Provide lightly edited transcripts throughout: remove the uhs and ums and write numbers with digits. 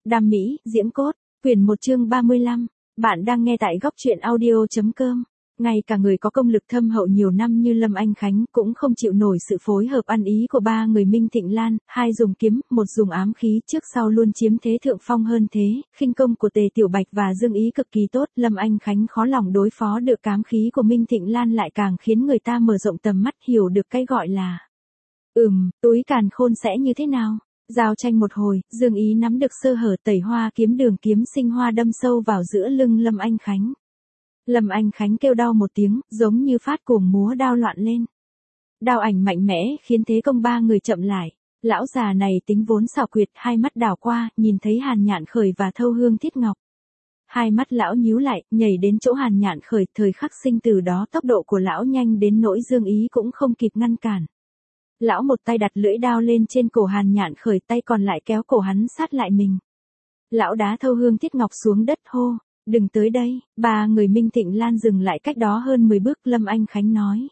Đam mỹ, diễm cốt, quyển 1 chương 35. Bạn đang nghe tại góc truyện audio.com. Ngay cả người có công lực thâm hậu nhiều năm như Lâm Anh Khánh cũng không chịu nổi sự phối hợp ăn ý của ba người Minh Thịnh Lan, hai dùng kiếm, một dùng ám khí, trước sau luôn chiếm thế thượng phong hơn thế. Khinh công của Tề Tiểu Bạch và Dương Ý cực kỳ tốt, Lâm Anh Khánh khó lòng đối phó được ám khí của Minh Thịnh Lan lại càng khiến người ta mở rộng tầm mắt, hiểu được cái gọi là túi càn khôn sẽ như thế nào. Giao tranh một hồi, Dương Ý nắm được sơ hở, Tẩy Hoa kiếm đường kiếm sinh hoa đâm sâu vào giữa lưng Lâm Anh Khánh. Lâm Anh Khánh kêu đau một tiếng, giống như phát cuồng múa đao loạn lên. Đao ảnh mạnh mẽ khiến thế công ba người chậm lại. Lão già này tính vốn xảo quyệt, hai mắt đảo qua, nhìn thấy Hàn Nhạn Khởi và Thâu Hương Thiết Ngọc. Hai mắt lão nhíu lại, nhảy đến chỗ Hàn Nhạn Khởi, thời khắc sinh từ đó tốc độ của lão nhanh đến nỗi Dương Ý cũng không kịp ngăn cản. Lão một tay đặt lưỡi đao lên trên cổ Hàn Nhạn Khởi, tay còn lại kéo cổ hắn sát lại mình. Lão đá Thâu Hương Thiết Ngọc xuống đất hô, đừng tới đây. Ba người Minh Thịnh Lan dừng lại cách đó hơn 10 bước, Lâm Anh Khánh nói.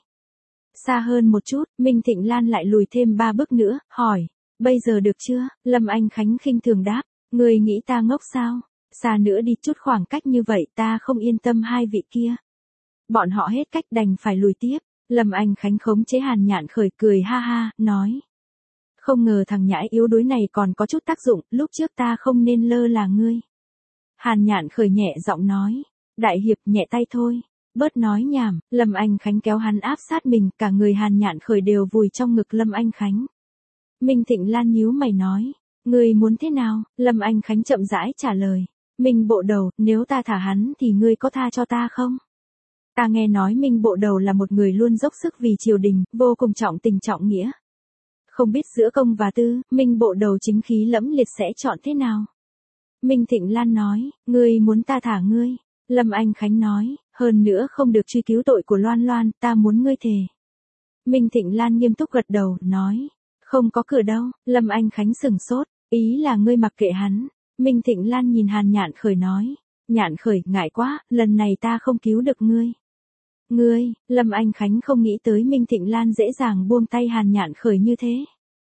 Xa hơn một chút, Minh Thịnh Lan lại lùi thêm 3 bước nữa, hỏi, bây giờ được chưa? Lâm Anh Khánh khinh thường đáp, người nghĩ ta ngốc sao? Xa nữa đi chút khoảng cách như vậy ta không yên tâm hai vị kia. Bọn họ hết cách đành phải lùi tiếp. Lâm Anh Khánh khống chế Hàn Nhạn Khởi, cười ha ha, nói. Không ngờ thằng nhãi yếu đuối này còn có chút tác dụng, lúc trước ta không nên lơ là ngươi. Hàn Nhạn Khởi nhẹ giọng nói. Đại hiệp nhẹ tay thôi. Bớt nói nhảm, Lâm Anh Khánh kéo hắn áp sát mình, cả người Hàn Nhạn Khởi đều vùi trong ngực Lâm Anh Khánh. Minh Thịnh Lan nhíu mày nói. Ngươi muốn thế nào? Lâm Anh Khánh chậm rãi trả lời. Minh Bộ Đầu, nếu ta thả hắn thì ngươi có tha cho ta không? Ta nghe nói Minh Bộ Đầu là một người luôn dốc sức vì triều đình, vô cùng trọng tình trọng nghĩa. Không biết giữa công và tư, Minh Bộ Đầu chính khí lẫm liệt sẽ chọn thế nào? Minh Thịnh Lan nói, ngươi muốn ta thả ngươi. Lâm Anh Khánh nói, hơn nữa không được truy cứu tội của Loan Loan, ta muốn ngươi thề. Minh Thịnh Lan nghiêm túc gật đầu, nói, không có cửa đâu. Lâm Anh Khánh sừng sốt, ý là ngươi mặc kệ hắn. Minh Thịnh Lan nhìn Hàn Nhạn Khởi nói, Nhạn Khởi, ngại quá, lần này ta không cứu được ngươi. Ngươi, Lâm Anh Khánh không nghĩ tới Minh Thịnh Lan dễ dàng buông tay Hàn Nhạn Khởi như thế.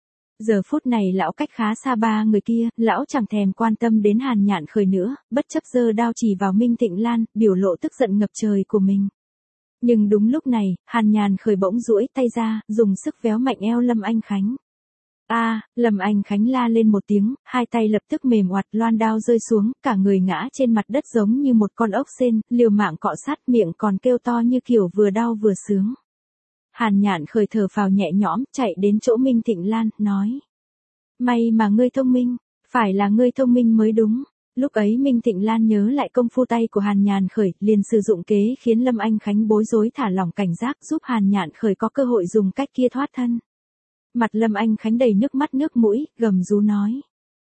Giờ phút này lão cách khá xa ba người kia, lão chẳng thèm quan tâm đến Hàn Nhạn Khởi nữa, bất chấp giơ đao chỉ vào Minh Thịnh Lan, biểu lộ tức giận ngập trời của mình. Nhưng đúng lúc này, Hàn Nhạn Khởi bỗng duỗi tay ra, dùng sức véo mạnh eo Lâm Anh Khánh. Lâm Anh Khánh la lên một tiếng, hai tay lập tức mềm oặt, loan đao rơi xuống, cả người ngã trên mặt đất giống như một con ốc sên, liều mạng cọ sát, miệng còn kêu to như kiểu vừa đau vừa sướng. Hàn Nhạn Khởi thở phào nhẹ nhõm, chạy đến chỗ Minh Thịnh Lan, nói. May mà ngươi thông minh, phải là ngươi thông minh mới đúng. Lúc ấy Minh Thịnh Lan nhớ lại công phu tay của Hàn Nhạn Khởi, liền sử dụng kế khiến Lâm Anh Khánh bối rối thả lỏng cảnh giác, giúp Hàn Nhạn Khởi có cơ hội dùng cách kia thoát thân. Mặt Lâm Anh Khánh đầy nước mắt nước mũi, gầm rú nói.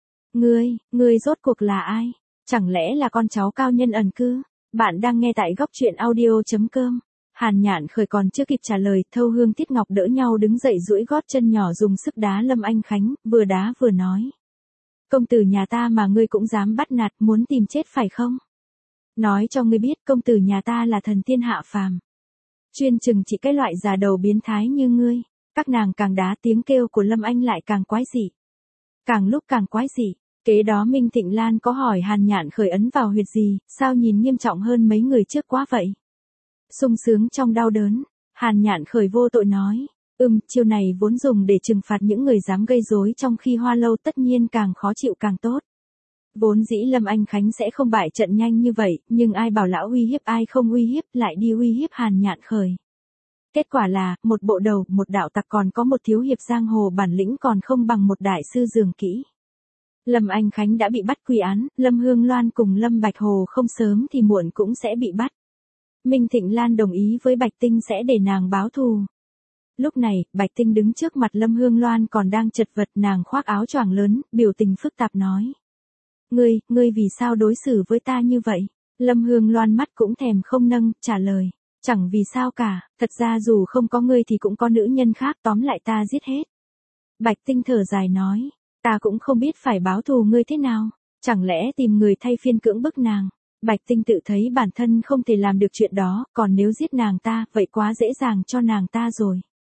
Ngươi rốt cuộc là ai? Chẳng lẽ là con cháu cao nhân ẩn cư? Bạn đang nghe tại góc truyện audio.com. Hàn Nhạn Khởi còn chưa kịp trả lời, Thâu Hương Thiết Ngọc đỡ nhau đứng dậy duỗi gót chân nhỏ dùng sức đá Lâm Anh Khánh, vừa đá vừa nói. Công tử nhà ta mà ngươi cũng dám bắt nạt, muốn tìm chết phải không? Nói cho ngươi biết, công tử nhà ta là thần tiên hạ phàm. Chuyên chừng chỉ cái loại già đầu biến thái như ngươi. Các nàng càng đá, tiếng kêu của Lâm Anh lại càng quái dị. Càng lúc càng quái dị. Kế đó Minh Thịnh Lan có hỏi Hàn Nhạn Khởi ấn vào huyệt gì, sao nhìn nghiêm trọng hơn mấy người trước quá vậy? Sung sướng trong đau đớn, Hàn Nhạn Khởi vô tội nói, chiêu này vốn dùng để trừng phạt những người dám gây rối trong khi hoa lâu, tất nhiên càng khó chịu càng tốt. Vốn dĩ Lâm Anh Khánh sẽ không bại trận nhanh như vậy, nhưng ai bảo lão uy hiếp ai không uy hiếp, lại đi uy hiếp Hàn Nhạn Khởi. Kết quả là, một bộ đầu, một đạo tặc, còn có một thiếu hiệp giang hồ bản lĩnh còn không bằng một đại sư dường kỹ. Lâm Anh Khánh đã bị bắt quy án, Lâm Hương Loan cùng Lâm Bạch Hồ không sớm thì muộn cũng sẽ bị bắt. Minh Thịnh Lan đồng ý với Bạch Tinh sẽ để nàng báo thù. Lúc này, Bạch Tinh đứng trước mặt Lâm Hương Loan còn đang chật vật, nàng khoác áo choàng lớn, biểu tình phức tạp nói. Ngươi vì sao đối xử với ta như vậy? Lâm Hương Loan mắt cũng thèm không nâng, trả lời. Chẳng vì sao cả, thật ra dù không có ngươi thì cũng có nữ nhân khác, tóm lại ta giết hết. Bạch Tinh thở dài nói, ta cũng không biết phải báo thù ngươi thế nào, chẳng lẽ tìm người thay phiên cưỡng bức nàng. Bạch Tinh tự thấy bản thân không thể làm được chuyện đó, còn nếu giết nàng ta, vậy quá dễ dàng cho nàng ta rồi.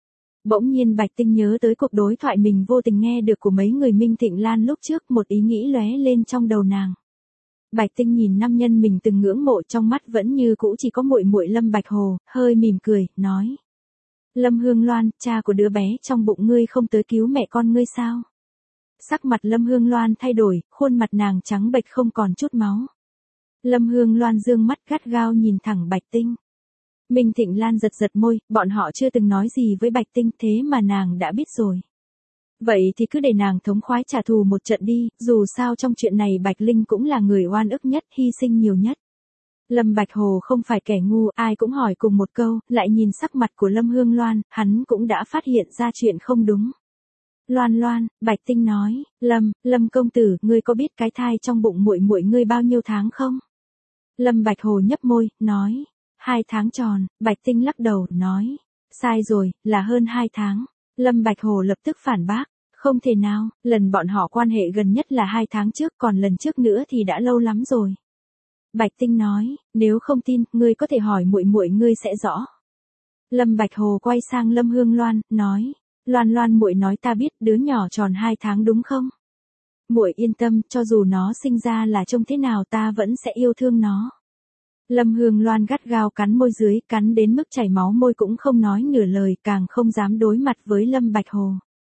Bỗng nhiên Bạch Tinh nhớ tới cuộc đối thoại mình vô tình nghe được của mấy người Minh Thịnh Lan lúc trước, một ý nghĩ lóe lên trong đầu nàng. Bạch Tinh nhìn nam nhân mình từng ngưỡng mộ, trong mắt vẫn như cũ chỉ có muội muội Lâm Bạch Hồ, hơi mỉm cười, nói: Lâm Hương Loan, cha của đứa bé trong bụng ngươi không tới cứu mẹ con ngươi sao? Sắc mặt Lâm Hương Loan thay đổi, khuôn mặt nàng trắng bệch không còn chút máu. Lâm Hương Loan dương mắt gắt gao nhìn thẳng Bạch Tinh. Minh Thịnh Lan giật giật môi, bọn họ chưa từng nói gì với Bạch Tinh, thế mà nàng đã biết rồi. Vậy thì cứ để nàng thống khoái trả thù một trận đi, dù sao trong chuyện này Bạch Linh cũng là người oan ức nhất, hy sinh nhiều nhất. Lâm Bạch Hồ không phải kẻ ngu, ai cũng hỏi cùng một câu, lại nhìn sắc mặt của Lâm Hương Loan, hắn cũng đã phát hiện ra chuyện không đúng. Loan Loan, Bạch Tinh nói, Lâm công tử, ngươi có biết cái thai trong bụng muội muội ngươi bao nhiêu tháng không? Lâm Bạch Hồ nhấp môi, nói, 2 tháng tròn. Bạch Tinh lắc đầu, nói, sai rồi, là hơn 2 tháng. Lâm Bạch Hồ lập tức phản bác, không thể nào, lần bọn họ quan hệ gần nhất là 2 tháng trước, còn lần trước nữa thì đã lâu lắm rồi. Bạch Tinh nói, nếu không tin, ngươi có thể hỏi muội muội ngươi sẽ rõ. Lâm Bạch Hồ quay sang Lâm Hương Loan, nói, Loan Loan muội nói ta biết, đứa nhỏ tròn 2 tháng đúng không? Muội yên tâm, cho dù nó sinh ra là trông thế nào ta vẫn sẽ yêu thương nó. Lâm Hương Loan gắt gao cắn môi dưới, cắn đến mức chảy máu môi cũng không nói nửa lời, càng không dám đối mặt với Lâm Bạch Hồ.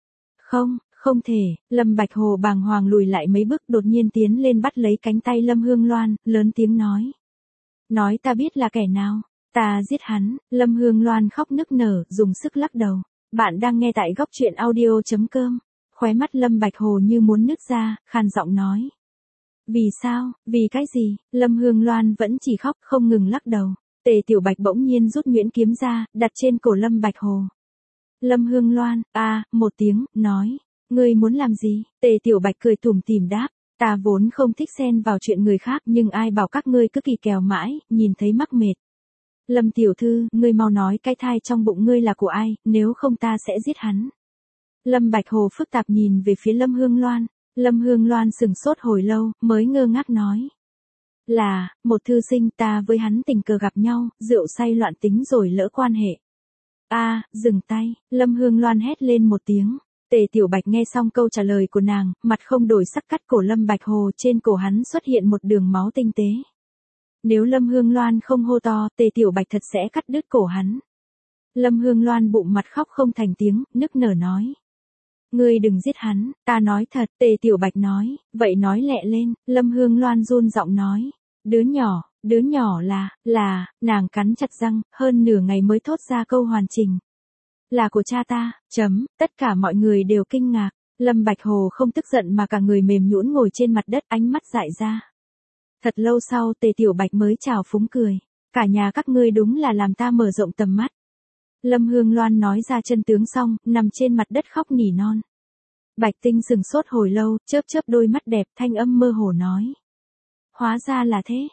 Không thể. Lâm Bạch Hồ bàng hoàng lùi lại mấy bước, đột nhiên tiến lên bắt lấy cánh tay Lâm Hương Loan, lớn tiếng nói. Nói ta biết là kẻ nào, ta giết hắn. Lâm Hương Loan khóc nức nở, dùng sức lắc đầu. Bạn đang nghe tại góc truyện audio.com. Khóe mắt Lâm Bạch Hồ như muốn nứt ra, khàn giọng nói. Vì sao, vì cái gì? Lâm Hương Loan vẫn chỉ khóc không ngừng lắc đầu. Tề Tiểu Bạch bỗng nhiên rút nhuyễn kiếm ra, đặt trên cổ Lâm Bạch Hồ. Lâm Hương Loan, một tiếng, nói. Ngươi muốn làm gì? Tề Tiểu Bạch cười tủm tỉm đáp. Ta vốn không thích xen vào chuyện người khác, nhưng ai bảo các ngươi cứ kỳ kèo mãi, nhìn thấy mắc mệt. Lâm tiểu thư, ngươi mau nói cái thai trong bụng ngươi là của ai, nếu không ta sẽ giết hắn. Lâm Bạch Hồ phức tạp nhìn về phía Lâm Hương Loan. Lâm Hương Loan sừng sốt hồi lâu, mới ngơ ngác nói. Là, một thư sinh, ta với hắn tình cờ gặp nhau, rượu say loạn tính rồi lỡ quan hệ. Dừng tay. Lâm Hương Loan hét lên một tiếng. Tề Tiểu Bạch nghe xong câu trả lời của nàng, mặt không đổi sắc cắt cổ Lâm Bạch Hồ, trên cổ hắn xuất hiện một đường máu tinh tế. Nếu Lâm Hương Loan không hô to, Tề Tiểu Bạch thật sẽ cắt đứt cổ hắn. Lâm Hương Loan bụng mặt khóc không thành tiếng, nức nở nói. Ngươi đừng giết hắn, ta nói thật. Tề Tiểu Bạch nói, vậy nói lẹ lên. Lâm Hương Loan run giọng nói. Đứa nhỏ là, nàng cắn chặt răng, hơn nửa ngày mới thốt ra câu hoàn chỉnh. Là của cha ta, tất cả mọi người đều kinh ngạc. Lâm Bạch Hồ không tức giận mà cả người mềm nhũn ngồi trên mặt đất, ánh mắt dại ra. Thật lâu sau Tề Tiểu Bạch mới chào phúng cười. Cả nhà các ngươi đúng là làm ta mở rộng tầm mắt. Lâm Hương Loan nói ra chân tướng xong, nằm trên mặt đất khóc nỉ non. Bạch Tinh sừng sốt hồi lâu, chớp đôi mắt đẹp, thanh âm mơ hồ nói. Hóa ra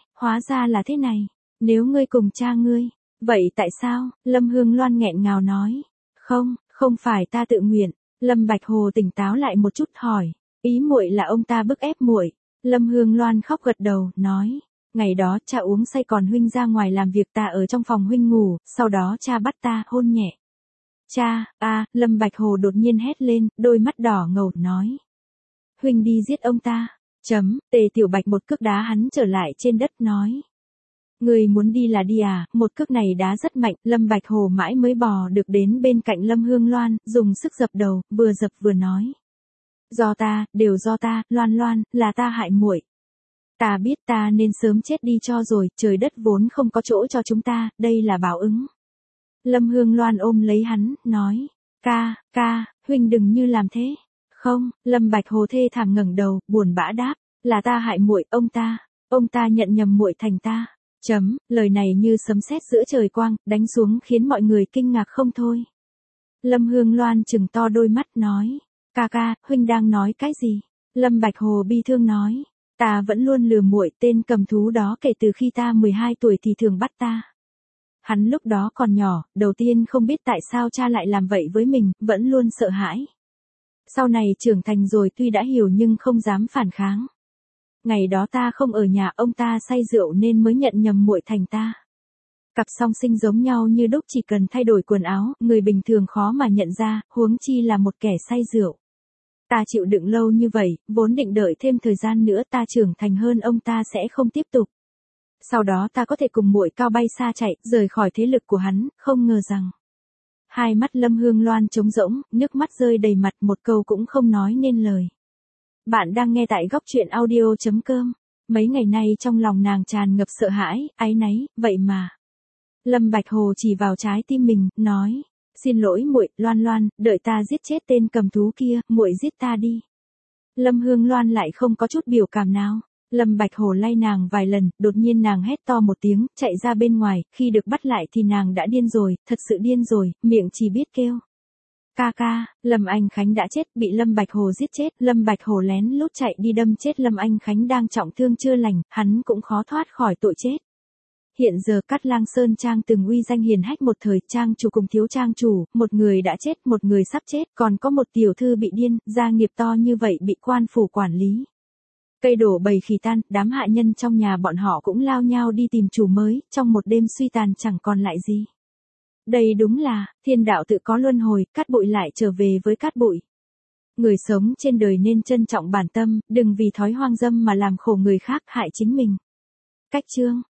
là thế này. Nếu ngươi cùng cha ngươi, vậy tại sao? Lâm Hương Loan nghẹn ngào nói. Không phải ta tự nguyện. Lâm Bạch Hồ tỉnh táo lại một chút hỏi. Ý muội là ông ta bức ép muội. Lâm Hương Loan khóc gật đầu, nói. Ngày đó cha uống say còn huynh ra ngoài làm việc, ta ở trong phòng huynh ngủ, sau đó cha bắt ta, hôn nhẹ. Cha, Lâm Bạch Hồ đột nhiên hét lên, đôi mắt đỏ ngầu, nói. Huynh đi giết ông ta. Tề Tiểu Bạch một cước đá hắn trở lại trên đất, nói. Người muốn đi là đi à, một cước này đá rất mạnh, Lâm Bạch Hồ mãi mới bò được đến bên cạnh Lâm Hương Loan, dùng sức dập đầu, vừa dập vừa nói. Đều do ta, Loan, là ta hại muội. Ta biết ta nên sớm chết đi cho rồi, trời đất vốn không có chỗ cho chúng ta, đây là báo ứng. Lâm Hương Loan ôm lấy hắn, nói. Ca, huynh đừng như làm thế. Không, Lâm Bạch Hồ thê thảm ngẩng đầu, buồn bã đáp. Là ta hại muội, ông ta nhận nhầm muội thành ta. Lời này như sấm sét giữa trời quang, đánh xuống khiến mọi người kinh ngạc không thôi. Lâm Hương Loan trừng to đôi mắt, nói. Ca, huynh đang nói cái gì? Lâm Bạch Hồ bi thương nói. Ta vẫn luôn lừa muội, tên cầm thú đó kể từ khi ta 12 tuổi thì thường bắt ta. Hắn lúc đó còn nhỏ, đầu tiên không biết tại sao cha lại làm vậy với mình, vẫn luôn sợ hãi. Sau này trưởng thành rồi tuy đã hiểu nhưng không dám phản kháng. Ngày đó ta không ở nhà, ông ta say rượu nên mới nhận nhầm muội thành ta. Cặp song sinh giống nhau như đúc, chỉ cần thay đổi quần áo, người bình thường khó mà nhận ra, huống chi là một kẻ say rượu. Ta chịu đựng lâu như vậy, vốn định đợi thêm thời gian nữa ta trưởng thành hơn ông ta sẽ không tiếp tục. Sau đó ta có thể cùng muội cao bay xa chạy, rời khỏi thế lực của hắn, không ngờ rằng. Hai mắt Lâm Hương Loan trống rỗng, nước mắt rơi đầy mặt, một câu cũng không nói nên lời. Bạn đang nghe tại góc truyện audio.com. Mấy ngày nay trong lòng nàng tràn ngập sợ hãi, áy náy, vậy mà. Lâm Bạch Hồ chỉ vào trái tim mình, nói. Xin lỗi muội, Loan Loan, đợi ta giết chết tên cầm thú kia, muội giết ta đi. Lâm Hương Loan lại không có chút biểu cảm nào. Lâm Bạch Hồ lay nàng vài lần, đột nhiên nàng hét to một tiếng, chạy ra bên ngoài, khi được bắt lại thì nàng đã điên rồi, thật sự điên rồi, miệng chỉ biết kêu. Ca ca, Lâm Anh Khánh đã chết, bị Lâm Bạch Hồ giết chết, Lâm Bạch Hồ lén lút chạy đi đâm chết Lâm Anh Khánh đang trọng thương chưa lành, hắn cũng khó thoát khỏi tội chết. Hiện giờ Cát Lang Sơn Trang từng uy danh hiền hách một thời, trang chủ cùng thiếu trang chủ, một người đã chết, một người sắp chết, còn có một tiểu thư bị điên, gia nghiệp to như vậy bị quan phủ quản lý. Cây đổ bầy khỉ tan, đám hạ nhân trong nhà bọn họ cũng lao nhau đi tìm chủ mới, trong một đêm suy tàn chẳng còn lại gì. Đây đúng là, thiên đạo tự có luân hồi, cát bụi lại trở về với cát bụi. Người sống trên đời nên trân trọng bản tâm, đừng vì thói hoang dâm mà làm khổ người khác, hại chính mình. Cách chương